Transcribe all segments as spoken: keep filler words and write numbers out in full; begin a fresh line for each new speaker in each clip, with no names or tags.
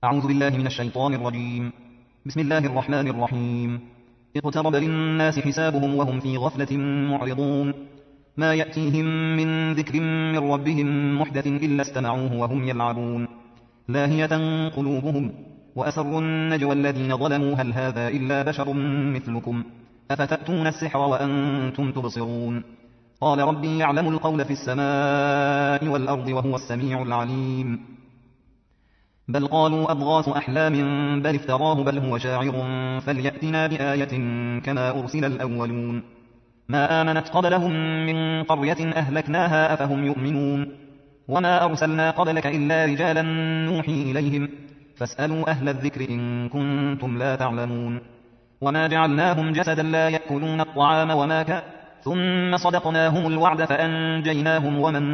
أعوذ بالله من الشيطان الرجيم. بسم الله الرحمن الرحيم. اقترب للناس حسابهم وهم في غفلة معرضون. ما يأتيهم من ذكر من ربهم محدث إلا استمعوه وهم يلعبون لاهية قلوبهم وأسروا النجوى الذين ظلموا هل هذا إلا بشر مثلكم أفتأتون السحر وأنتم تبصرون. قال ربي يعلم القول في السماء والأرض وهو السميع العليم. بل قالوا أضغاث أحلام بل افتراه بل هو شاعر فليأتنا بآية كما أرسل الأولون. ما آمنت قبلهم من قرية أهلكناها أفهم يؤمنون. وما أرسلنا قبلك إلا رجالا نوحي إليهم فاسألوا أهل الذكر إن كنتم لا تعلمون. وما جعلناهم جسدا لا يأكلون الطعام وما كان ثم صدقناهم الوعد فأنجيناهم ومن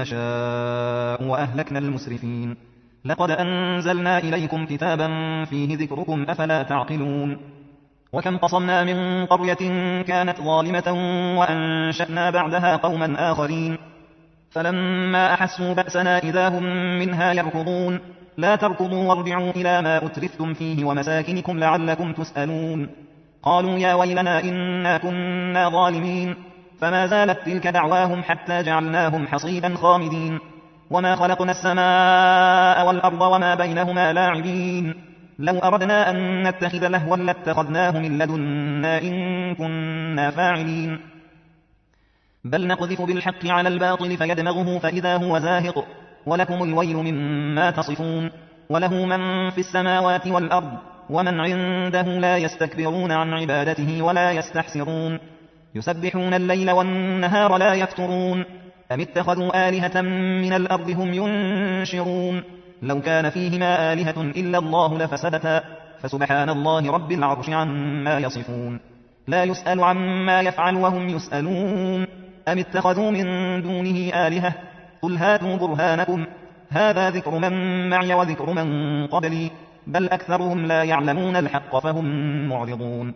نشاء وأهلكنا المسرفين. لقد أنزلنا إليكم كتابا فيه ذكركم أفلا تعقلون. وكم قصمنا من قرية كانت ظالمة وأنشأنا بعدها قوما آخرين فلما أحسوا بأسنا إذا هم منها يركضون. لا تركضوا وارجعوا إلى ما أترفتم فيه ومساكنكم لعلكم تسألون. قالوا يا ويلنا إنا كنا ظالمين فما زالت تلك دعواهم حتى جعلناهم حصيدا خامدين. وما خلقنا السماء والأرض وما بينهما لاعبين. لو أردنا أن نتخذ لهوا لاتخذناه من لدنا إن كنا فاعلين. بل نقذف بالحق على الباطل فيدمغه فإذا هو زاهق ولكم الويل مما تصفون. وله من في السماوات والأرض ومن عنده لا يستكبرون عن عبادته ولا يستحسرون. يسبحون الليل والنهار لا يفترون. أم اتخذوا آلهة من الأرض هم ينشرون. لو كان فيهما آلهة إلا الله لفسدتا فسبحان الله رب العرش عما يصفون. لا يسأل عما يفعل وهم يسألون. أم اتخذوا من دونه آلهة قل هاتوا برهانكم هذا ذكر من معي وذكر من قبلي بل أكثرهم لا يعلمون الحق فهم معرضون.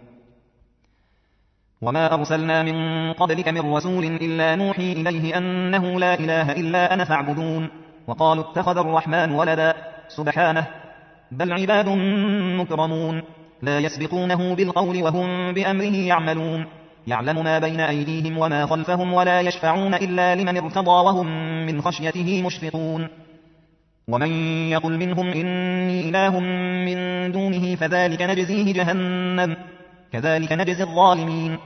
وما أرسلنا من قبلك من رسول إلا نوحي إليه أنه لا إله إلا أنا فاعبدون. وقالوا اتخذ الرحمن ولدا سبحانه بل عباد مكرمون لا يسبقونه بالقول وهم بأمره يعملون. يعلم ما بين أيديهم وما خلفهم ولا يشفعون إلا لمن ارتضى وهم من خشيته مشفقون. ومن يقل منهم إني إله من دونه فذلك نجزيه جهنم كذلك نجزي الظالمين.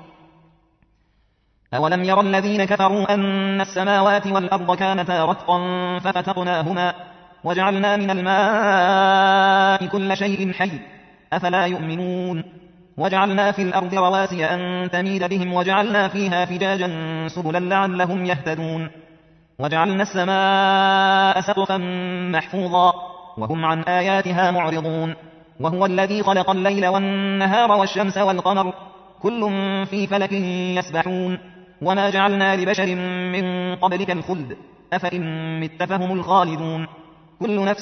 أولم ير الذين كفروا أن السماوات والأرض كانتا رتقا ففتقناهما وجعلنا من الماء كل شيء حي أفلا يؤمنون. وجعلنا في الأرض رواسي أن تميد بهم وجعلنا فيها فجاجا سبلا لعلهم يهتدون. وجعلنا السماء سقفا محفوظا وهم عن آياتها معرضون. وهو الذي خلق الليل والنهار والشمس والقمر كل في فلك يسبحون. وما جعلنا لبشر من قبلك الخلد أفإن مت فهم الخالدون. كل نفس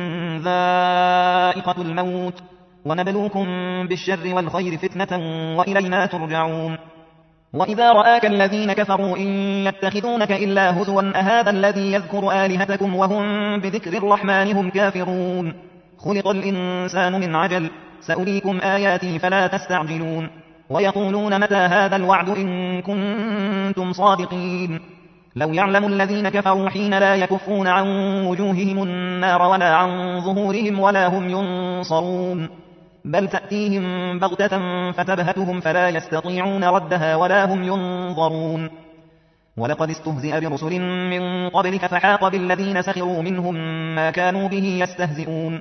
ذائقة الموت ونبلوكم بالشر والخير فتنة وإلينا ترجعون. وإذا رآك الذين كفروا إن يتخذونك إلا هزوا أهذا الذي يذكر آلهتكم وهم بذكر الرحمن هم كافرون. خلق الإنسان من عجل سأريكم آياتي فلا تستعجلون. ويقولون متى هذا الوعد إن كنتم صادقين. لو يعلم الذين كفروا حين لا يكفون عن وجوههم النار ولا عن ظهورهم ولا هم ينصرون. بل تأتيهم بغتة فتبهتهم فلا يستطيعون ردها ولا هم ينظرون. ولقد استهزئ برسل من قبلك فحاق بالذين سخروا منهم ما كانوا به يستهزئون.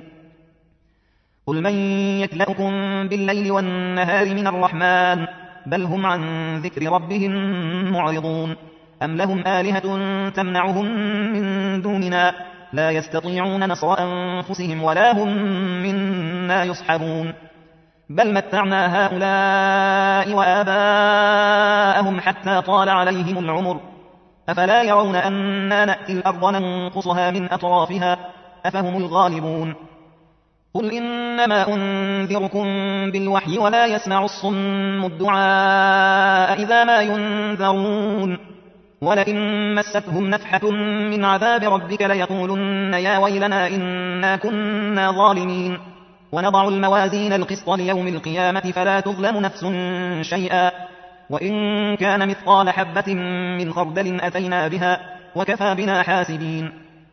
قل من يكلأكم بالليل والنهار من الرحمن بل هم عن ذكر ربهم معرضون. أم لهم آلهة تمنعهم من دوننا لا يستطيعون نصر أنفسهم ولا هم منا يصحبون. بل متعنا هؤلاء وآباءهم حتى طال عليهم العمر أفلا يرون أنا نأتي الأرض ننقصها من أطرافها أفهم الغالبون. قل إنما أنذركم بالوحي ولا يسمع الصم الدعاء إذا ما ينذرون. ولئن مستهم نفحة من عذاب ربك ليقولن يا ويلنا إنا كنا ظالمين ونضع الموازين القسط ليوم القيامة فلا تظلم نفس شيئا وإن كان مثقال حبة من خردل أتينا بها وكفى بنا حاسبين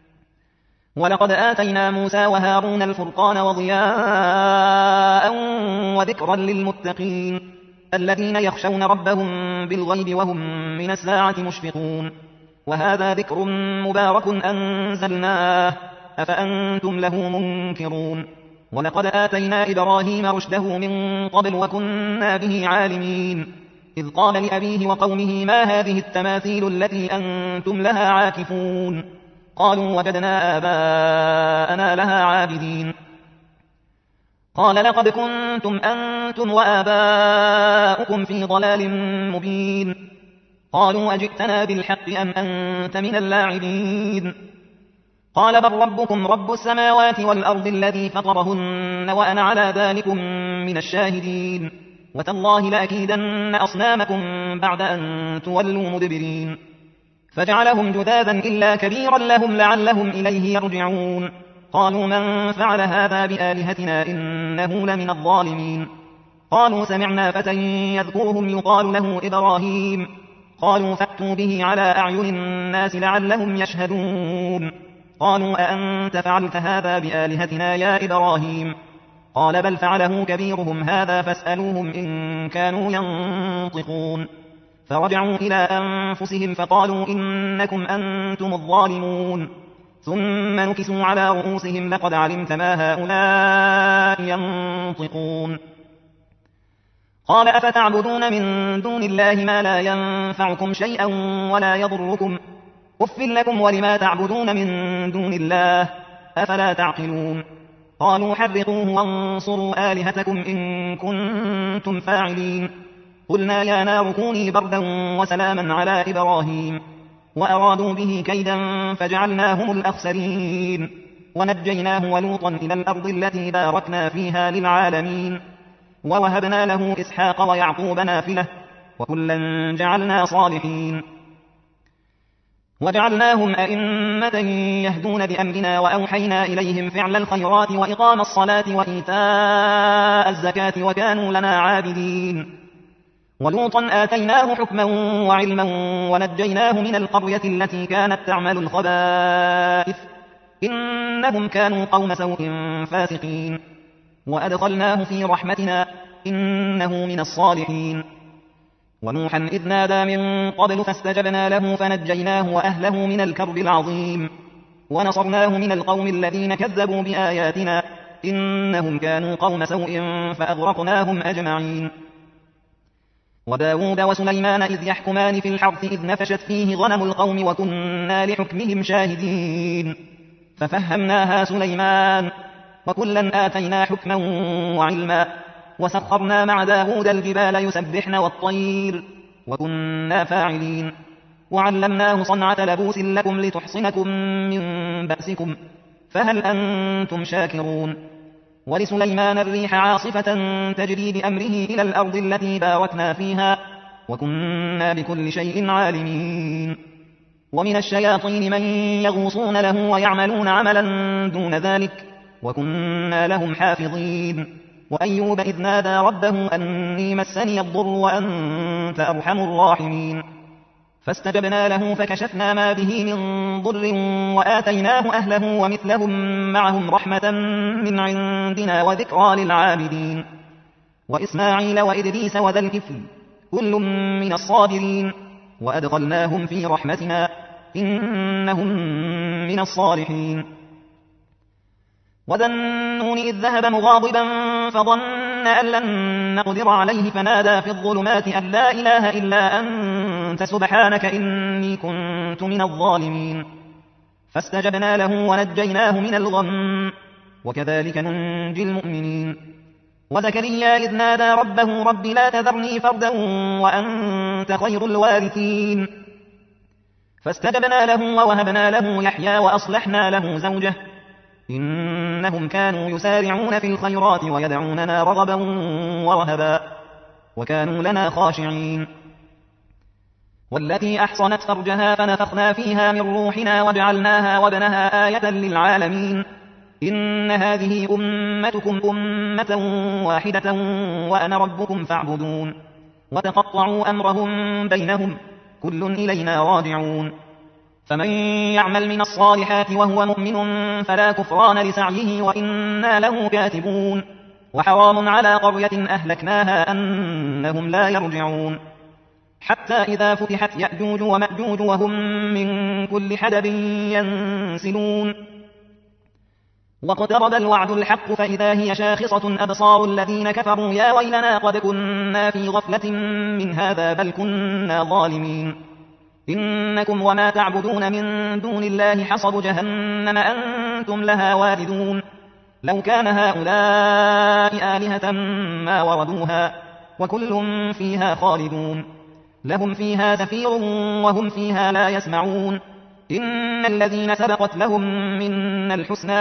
ولقد آتينا موسى وهارون الفرقان وضياء وذكرا للمتقين الذين يخشون ربهم بالغيب وهم من الساعة مشفقون وهذا ذكر مبارك أنزلناه أفأنتم له منكرون ولقد آتينا إبراهيم رشده من قبل وكنا به عالمين إذ قال لأبيه وقومه ما هذه التماثيل التي أنتم لها عاكفون قالوا وجدنا آباءنا لها عابدين قال لقد كنتم أنتم وآباؤكم في ضلال مبين قالوا أجئتنا بالحق أم أنت من اللاعبين قال بل ربكم رب السماوات والأرض الذي فطرهن وأنا على ذلكم من الشاهدين وتالله لأكيدن أصنامكم بعد أن تولوا مدبرين فجعلهم جذاذا إلا كبيرا لهم لعلهم إليه يرجعون قالوا من فعل هذا بآلهتنا إنه لمن الظالمين قالوا سمعنا فتى يذكرهم يقال له إبراهيم قالوا فأتوا به على أعين الناس لعلهم يشهدون قالوا أأنت فعلت هذا بآلهتنا يا إبراهيم قال بل فعله كبيرهم هذا فاسألوهم إن كانوا ينطقون فرجعوا إلى أنفسهم فقالوا إنكم أنتم الظالمون ثم نكسوا على رؤوسهم لقد علمت ما هؤلاء ينطقون قال أفتعبدون من دون الله ما لا ينفعكم شيئا ولا يضركم أف لكم ولما تعبدون من دون الله أفلا تعقلون قالوا حرقوه وانصروا آلهتكم إن كنتم فاعلين قلنا يا نار كوني بردا وسلاما على إبراهيم وأرادوا به كيدا فجعلناهم الأخسرين ونجيناه ولوطا إلى الأرض التي باركنا فيها للعالمين ووهبنا له إسحاق ويعقوب نافلة وكلا جعلنا صالحين وجعلناهم أئمة يهدون بأمرنا وأوحينا إليهم فعل الخيرات وإقام الصلاة وإيتاء الزكاة وكانوا لنا عابدين ولوطا آتيناه حكما وعلما ونجيناه من القرية التي كانت تعمل الخبائث إنهم كانوا قوم سوء فاسقين وأدخلناه في رحمتنا إنه من الصالحين ونوحا إذ نادى من قبل فاستجبنا له فنجيناه وأهله من الكرب العظيم ونصرناه من القوم الذين كذبوا بآياتنا إنهم كانوا قوم سوء فأغرقناهم أجمعين وداود وسليمان إذ يحكمان في الحرث إذ نفشت فيه غنم القوم وكنا لحكمهم شاهدين ففهمناها سليمان وكلا آتينا حكما وعلما وسخرنا مع داود الجبال يسبحن والطير وكنا فاعلين وعلمناه صنعة لبوس لكم لتحصنكم من بأسكم فهل أنتم شاكرون ولسليمان الريح عاصفة تجري بأمره إلى الأرض التي باركنا فيها وكنا بكل شيء عالمين ومن الشياطين من يغوصون له ويعملون عملا دون ذلك وكنا لهم حافظين وأيوب إذ نادى ربه أني مسني الضر وأنت أرحم الراحمين فاستجبنا له فكشفنا ما به من ضر وآتيناه أهله ومثلهم معهم رحمة من عندنا وذكرى للعابدين وإسماعيل وإدريس وذا الكفل كل من الصابرين وأدخلناهم في رحمتنا إنهم من الصالحين وذا النون إذ ذهب مغاضبا فظن أن لن نقدر عليه فنادى في الظلمات أن لا إله إلا أنت سبحانك إني كنت من الظالمين فاستجبنا له ونجيناه من الغم وكذلك ننجي المؤمنين وزكريا إذ نادى ربه رب لا تذرني فردا وأنت خير الوارثين فاستجبنا له ووهبنا له يحيى وأصلحنا له زوجه إنهم كانوا يسارعون في الخيرات ويدعوننا رغبا ورهبا وكانوا لنا خاشعين والتي أحصنت فرجها فنفخنا فيها من روحنا وجعلناها وابنها آية للعالمين إن هذه أمتكم أمة واحدة وأنا ربكم فاعبدون وتقطعوا أمرهم بينهم كل إلينا راجعون فمن يعمل من الصالحات وهو مؤمن فلا كفران لسعيه وإنا له كاتبون وحرام على قرية أهلكناها أنهم لا يرجعون حتى إذا فتحت يأجوج ومأجوج وهم من كل حدب ينسلون واقترب الوعد الحق فإذا هي شاخصة أبصار الذين كفروا يا ويلنا قد كنا في غفلة من هذا بل كنا ظالمين إنكم وما تعبدون من دون الله حصب جهنم أنتم لها واردون لو كان هؤلاء آلهة ما وردوها وكل فيها خالدون لهم فيها زفير وهم فيها لا يسمعون إن الذين سبقت لهم منا الحسنى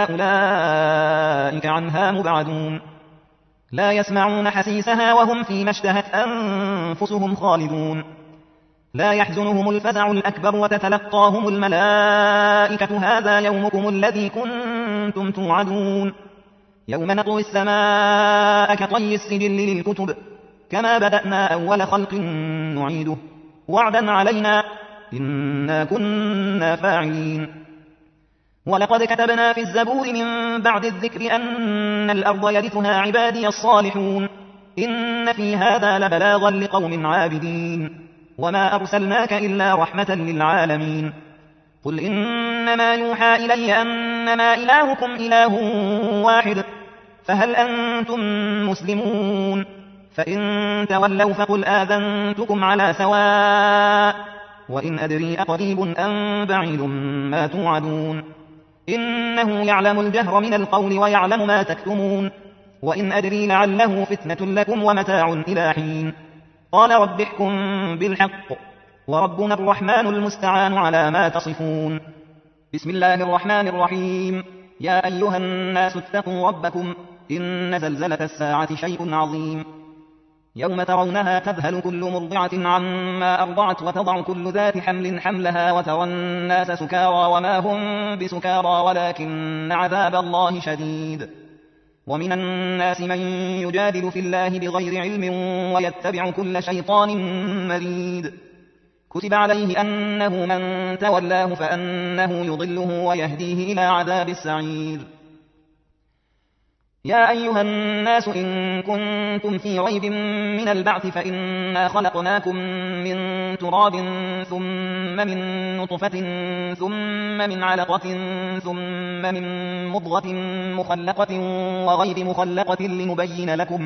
أولئك عنها مبعدون لا يسمعون حسيسها وهم فيما اشتهت أنفسهم خالدون لا يحزنهم الفزع الأكبر وتتلقاهم الملائكة هذا يومكم الذي كنتم توعدون يوم نطوي السماء كطي السجل للكتب كما بدأنا أول خلق نعيده وعدا علينا إنا كنا فاعلين ولقد كتبنا في الزبور من بعد الذكر أن الأرض يرثها عبادي الصالحون إن في هذا لبلاغا لقوم عابدين وما أرسلناك إلا رحمة للعالمين قل إنما يوحى إلي أنما إلهكم إله واحد فهل أنتم مسلمون فإن تولوا فقل آذنتكم على سواء وإن أدري أقريب أم بعيد ما توعدون إنه يعلم الجهر من القول ويعلم ما تكتمون وإن أدري لعله فتنة لكم ومتاع إلى حين قال رب احكم بالحق وربنا الرحمن المستعان على ما تصفون بسم الله الرحمن الرحيم يا أيها الناس اتقوا ربكم إن زلزلة الساعة شيء عظيم يوم ترونها تذهل كل مرضعة عما أرضعت وتضع كل ذات حمل حملها وترى الناس سكارى وما هم بسكارى ولكن عذاب الله شديد ومن الناس من يجادل في الله بغير علم ويتبع كل شيطان مريد كتب عليه أنه من تولاه فأنه يضله ويهديه إلى عذاب السعير يا أيها الناس إن كنتم في ريب من البعث فإنا خلقناكم من تراب ثم من نطفة ثم من علقة ثم من مضغة مخلقة وغير مخلقة لنبين لكم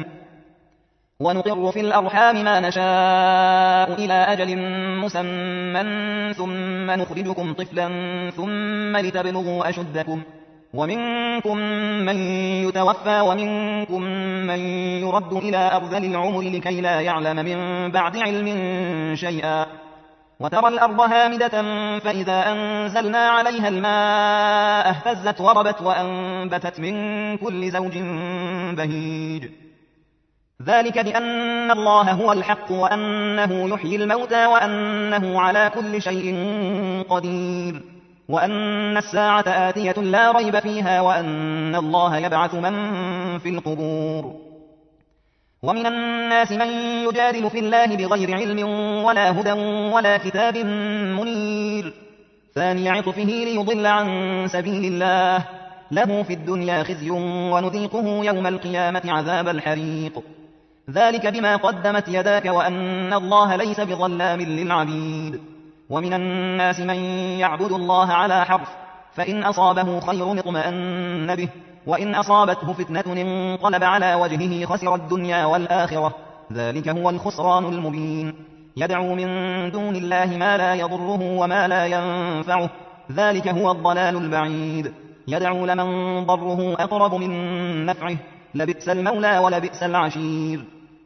ونقر في الأرحام ما نشاء إلى أجل مسمى ثم نخرجكم طفلا ثم لتبلغوا أشدكم ومنكم من يتوفى ومنكم من يرد إلى أرذل العمر لكي لا يعلم من بعد علم شيئا وترى الأرض هامدة فإذا أنزلنا عليها الماء اهتزت وربت وأنبتت من كل زوج بهيج ذلك بأن الله هو الحق وأنه يحيي الموتى وأنه على كل شيء قدير وأن الساعة آتية لا ريب فيها وأن الله يبعث من في القبور ومن الناس من يجادل في الله بغير علم ولا هدى ولا كتاب منير ثاني عطفه ليضل عن سبيل الله له في الدنيا خزي ونذيقه يوم القيامة عذاب الحريق ذلك بما قدمت يداك وأن الله ليس بظلام للعبيد ومن الناس من يعبد الله على حرف فإن أصابه خير اطمأن به وإن أصابته فتنة انقلب على وجهه خسر الدنيا والآخرة ذلك هو الخسران المبين يدعو من دون الله ما لا يضره وما لا ينفعه ذلك هو الضلال البعيد يدعو لمن ضره أقرب من نفعه لبئس المولى ولبئس العشير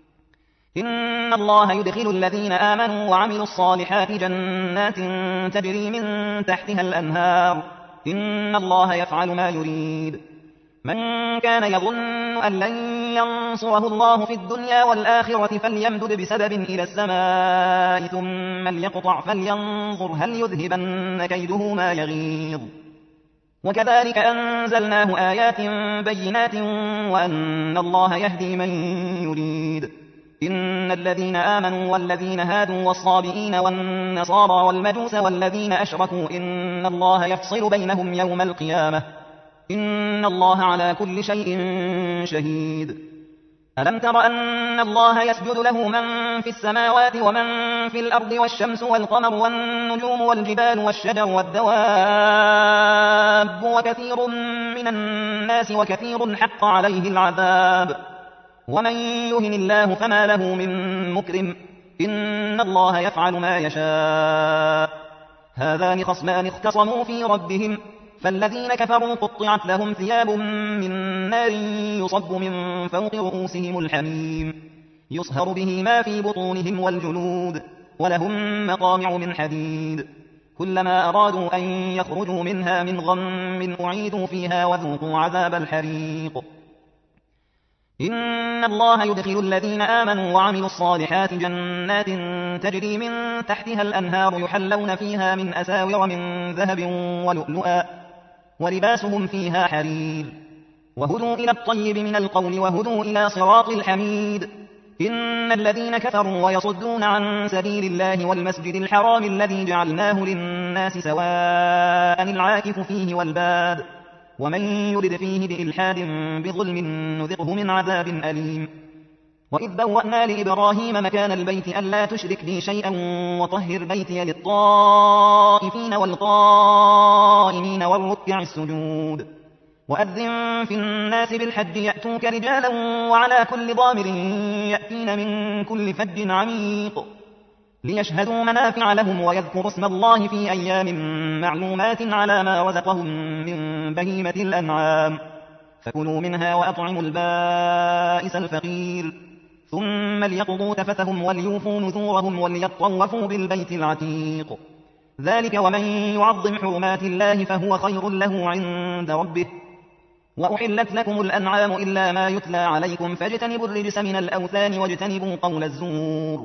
إن الله يدخل الذين آمنوا وعملوا الصالحات جنات تجري من تحتها الأنهار إن الله يفعل ما يريد من كان يظن أن لن ينصره الله في الدنيا والآخرة فليمدد بسبب إلى السماء ثم ليقطع فلينظر هل يذهبن كيده ما يغيظ. وكذلك أنزلناه آيات بينات وأن الله يهدي من يريد. إن الذين آمنوا والذين هادوا والصابئين والنصارى والمجوس والذين أشركوا إن الله يفصل بينهم يوم القيامة إن الله على كل شيء شهيد. ألم تر أن الله يسجد له من في السماوات ومن في الأرض والشمس والقمر والنجوم والجبال والشجر والدواب وكثير من الناس وكثير حق عليه العذاب ومن يهن الله فما له من مكرم إن الله يفعل ما يشاء. هذان خصمان اختصموا في ربهم فالذين كفروا قطعت لهم ثياب من نار يصب من فوق رؤوسهم الحميم يصهر به ما في بطونهم والجلود ولهم مقامع من حديد كلما أرادوا أن يخرجوا منها من غم أعيدوا فيها وذوقوا عذاب الحريق. إن الله يدخل الذين آمنوا وعملوا الصالحات جنات تجري من تحتها الأنهار يحلون فيها من أساور من ذهب ولؤلؤا ولباسهم فيها حرير وهدوا إلى الطيب من القول وهدوا إلى صراط الحميد. إن الذين كفروا ويصدون عن سبيل الله والمسجد الحرام الذي جعلناه للناس سواء العاكف فيه والباد ومن يرد فيه بإلحاد بظلم نذقه من عذاب أليم. وإذ بوأنا لإبراهيم مكان البيت ألا تشرك بي شيئا وطهر بيتي للطائفين والقائمين والركع السجود. وأذن في الناس بالحج يأتوك رجالا وعلى كل ضامر يأتين من كل فج عميق ليشهدوا منافع لهم ويذكروا اسم الله في أيام معلومات على ما رزقهم من بهيمة الأنعام فكلوا منها وأطعموا البائس الفقير ثم ليقضوا تفثهم وليوفوا نذورهم وليطوفوا بالبيت العتيق. ذلك ومن يعظم حرمات الله فهو خير له عند ربه. وأحلت لكم الأنعام إلا ما يتلى عليكم فاجتنبوا الرجس من الأوثان واجتنبوا قول الزور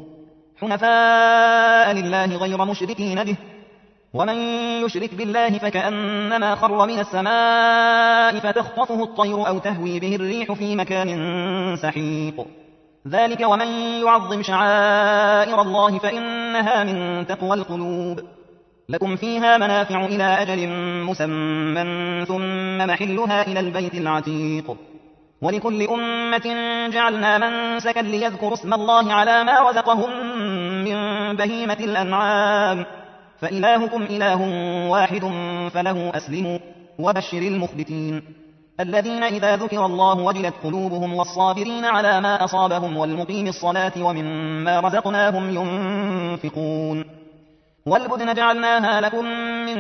حنفاء لله غير مشركين به ومن يشرك بالله فكأنما خر من السماء فتخطفه الطير أو تهوي به الريح في مكان سحيق. ذلك ومن يعظم شعائر الله فإنها من تقوى القلوب. لكم فيها منافع إلى أجل مسمى ثم محلها إلى البيت العتيق. ولكل أمة جعلنا منسكا ليذكروا اسم الله على ما رزقهم من بهيمة الأنعام فإلهكم إله واحد فله أسلموا وبشر المخبتين الذين إذا ذكر الله وجلت قلوبهم والصابرين على ما أصابهم والمقيم الصلاة ومما رزقناهم ينفقون. والبدن جعلناها لكم من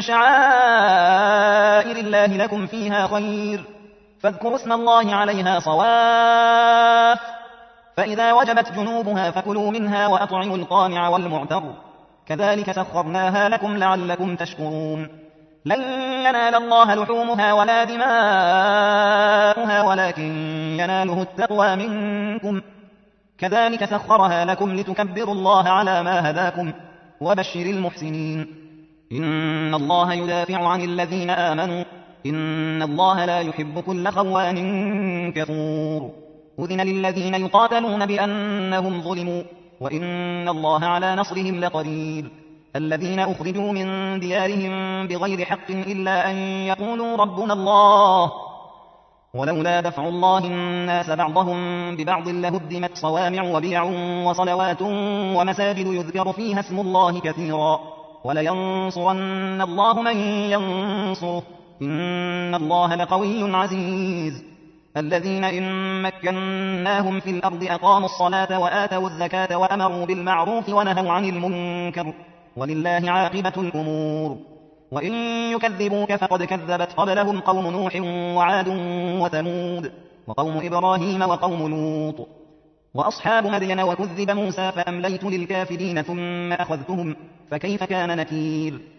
شعائر الله لكم فيها خير فاذكروا اسم الله عليها صواف فإذا وجبت جنوبها فكلوا منها وأطعموا القانع والمعتر كذلك سخرناها لكم لعلكم تشكرون. لن ينال الله لحومها ولا دماؤها ولكن يناله التقوى منكم كذلك سخرها لكم لتكبروا الله على ما هداكم وبشر المحسنين. إن الله يدافع عن الذين آمنوا إن الله لا يحب كل خوان كفور. أذن للذين يقاتلون بأنهم ظلموا وإن الله على نصرهم لقدير. الذين أخرجوا من ديارهم بغير حق إلا أن يقولوا ربنا الله ولولا دفع الله الناس بعضهم ببعض لهدمت صوامع وبيع وصلوات ومساجد يذكر فيها اسم الله كثيرا ولينصرن الله من ينصره إن الله لقوي عزيز. الذين إن مكناهم في الأرض أقاموا الصلاة وآتوا الزكاة وأمروا بالمعروف ونهوا عن المنكر ولله عاقبة الأمور. وإن يكذبوك فقد كذبت قبلهم قوم نوح وعاد وثمود وقوم إبراهيم وقوم لوط وأصحاب مدين وكذب موسى فأمليت للكافرين ثم أخذتهم فكيف كان نكير.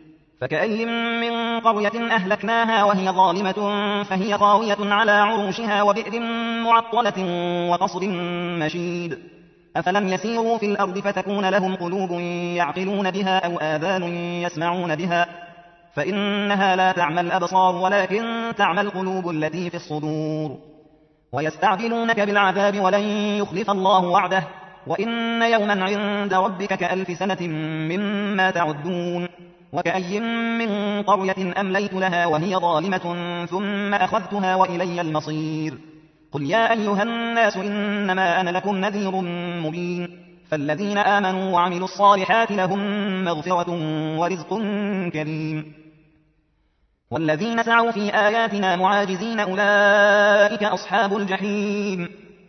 فكأي من قرية أهلكناها وهي ظالمة فهي خاوية على عروشها وبئر معطلة وقصر مشيد أفلم يسيروا في الأرض فتكون لهم قلوب يعقلون بها أو آذان يسمعون بها فإنها لا تعمى الأبصار ولكن تعمى القلوب التي في الصدور ويستعجلونك بالعذاب ولن يخلف الله وعده وإن يوما عند ربك كألف سنة مما تعدون وكأي من قرية أمليت لها وهي ظالمة ثم أخذتها وإلي المصير قل يا أيها الناس إنما أنا لكم نذير مبين فالذين آمنوا وعملوا الصالحات لهم مغفرة ورزق كريم والذين سعوا في آياتنا معاجزين أولئك أصحاب الجحيم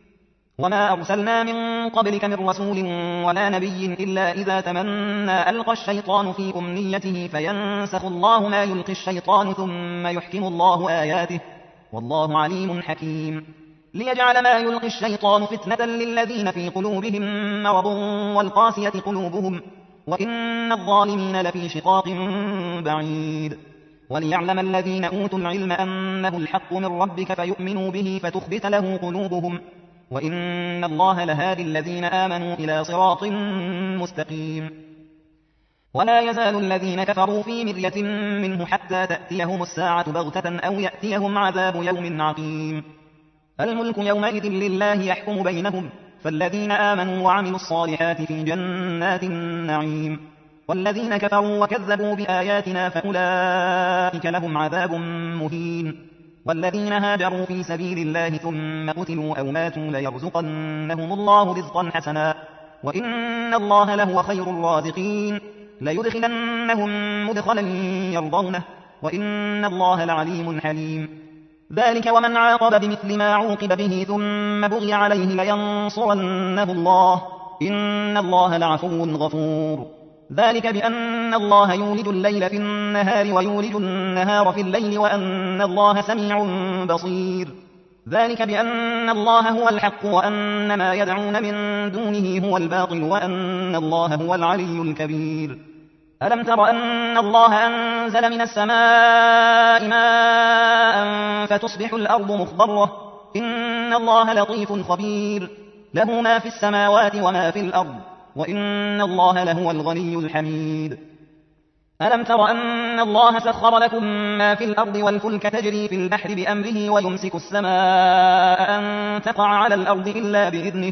وما أرسلنا من قبلك من رسول ولا نبي إلا إذا تمنى ألقى الشيطان في أمنيته فينسخ الله ما يلقي الشيطان ثم يحكم الله آياته والله عليم حكيم ليجعل ما يلقي الشيطان فتنة للذين في قلوبهم مرض والقاسية قلوبهم وإن الظالمين لفي شقاق بعيد وليعلم الذين أوتوا العلم أنه الحق من ربك فيؤمنوا به فتخبت له قلوبهم وإن الله لهادي الذين آمنوا إلى صراط مستقيم ولا يزال الذين كفروا في مرية منه حتى تأتيهم الساعة بغتة أو يأتيهم عذاب يوم عقيم الملك يومئذ لله يحكم بينهم فالذين آمنوا وعملوا الصالحات في جنات النعيم والذين كفروا وكذبوا بآياتنا فأولئك لهم عذاب مهين والذين هاجروا في سبيل الله ثم قتلوا أو ماتوا ليرزقنهم الله رزقا حسنا وإن الله لهو خير الرازقين ليدخلنهم مدخلا يرضونه وإن الله لعليم حليم ذلك ومن عاقب بمثل ما عوقب به ثم بغي عليه لينصرنه الله إن الله لعفو غفور ذلك بأن الله يولد الليل في النهار ويولد النهار في الليل وأن الله سميع بصير ذلك بأن الله هو الحق وأن ما يدعون من دونه هو الباطل وأن الله هو العلي الكبير ألم تر أن الله أنزل من السماء ماء فتصبح الأرض مخضرة إن الله لطيف خبير له ما في السماوات وما في الأرض وإن الله لهو الغني الحميد ألم تر أن الله سخر لكم ما في الأرض والفلك تجري في البحر بأمره ويمسك السماء أن تقع على الأرض إلا بإذنه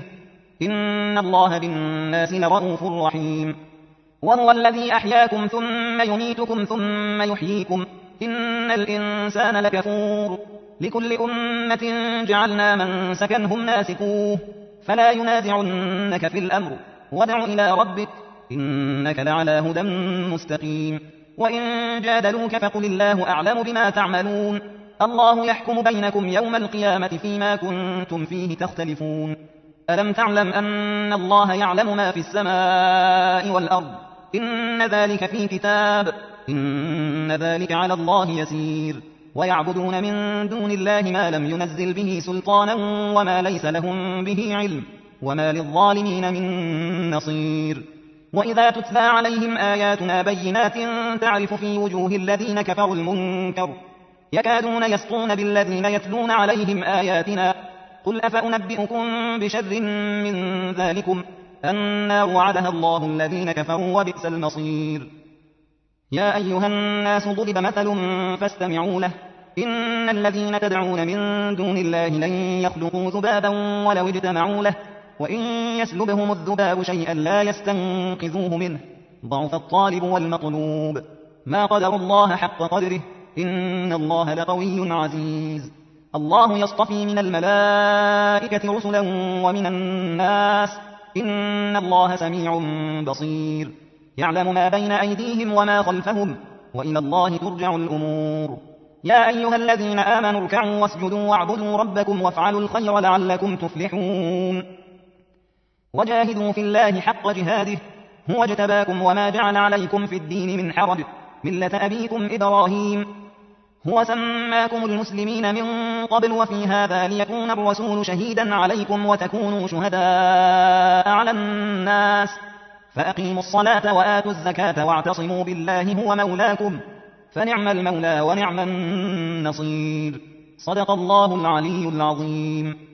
إن الله بالناس لرءوف رحيم وهو الذي أحياكم ثم يميتكم ثم يحييكم إن الإنسان لكفور لكل أمة جعلنا من سكنهم ناسكوه فلا ينازعنك في الأمر وادع إلى ربك إنك لعلى هدى مستقيم وإن جادلوك فقل الله أعلم بما تعملون الله يحكم بينكم يوم القيامة فيما كنتم فيه تختلفون ألم تعلم أن الله يعلم ما في السماء والأرض إن ذلك في كتاب إن ذلك على الله يسير ويعبدون من دون الله ما لم ينزل به سلطانا وما ليس لهم به علم وما للظالمين من نصير وإذا تتلى عليهم آياتنا بينات تعرف في وجوه الذين كفروا المنكر يكادون يسطون بالذين يتلون عليهم آياتنا قل أفأنبئكم بشر من ذلكم النار وعدها الله الذين كفروا وبئس المصير يا أيها الناس ضرب مثل فاستمعوا له إن الذين تدعون من دون الله لن يخلقوا ذبابا ولو اجتمعوا له وإن يسلبهم الذباب شيئا لا يستنقذوه منه ضعف الطالب والمطلوب ما قدر الله حق قدره إن الله لقوي عزيز الله يصطفي من الملائكة رسلا ومن الناس إن الله سميع بصير يعلم ما بين أيديهم وما خلفهم وإلى الله ترجع الأمور يا أيها الذين آمنوا اركعوا واسجدوا واعبدوا ربكم وافعلوا الخير لعلكم تفلحون وجاهدوا في الله حق جهاده هو اجتباكم وما جعل عليكم في الدين من حرج ملة أبيكم إبراهيم هو سماكم المسلمين من قبل وفي هذا ليكون الرسول شهيدا عليكم وتكونوا شهداء على الناس فأقيموا الصلاة وآتوا الزكاة واعتصموا بالله هو مولاكم فنعم المولى ونعم النصير. صدق الله العلي العظيم.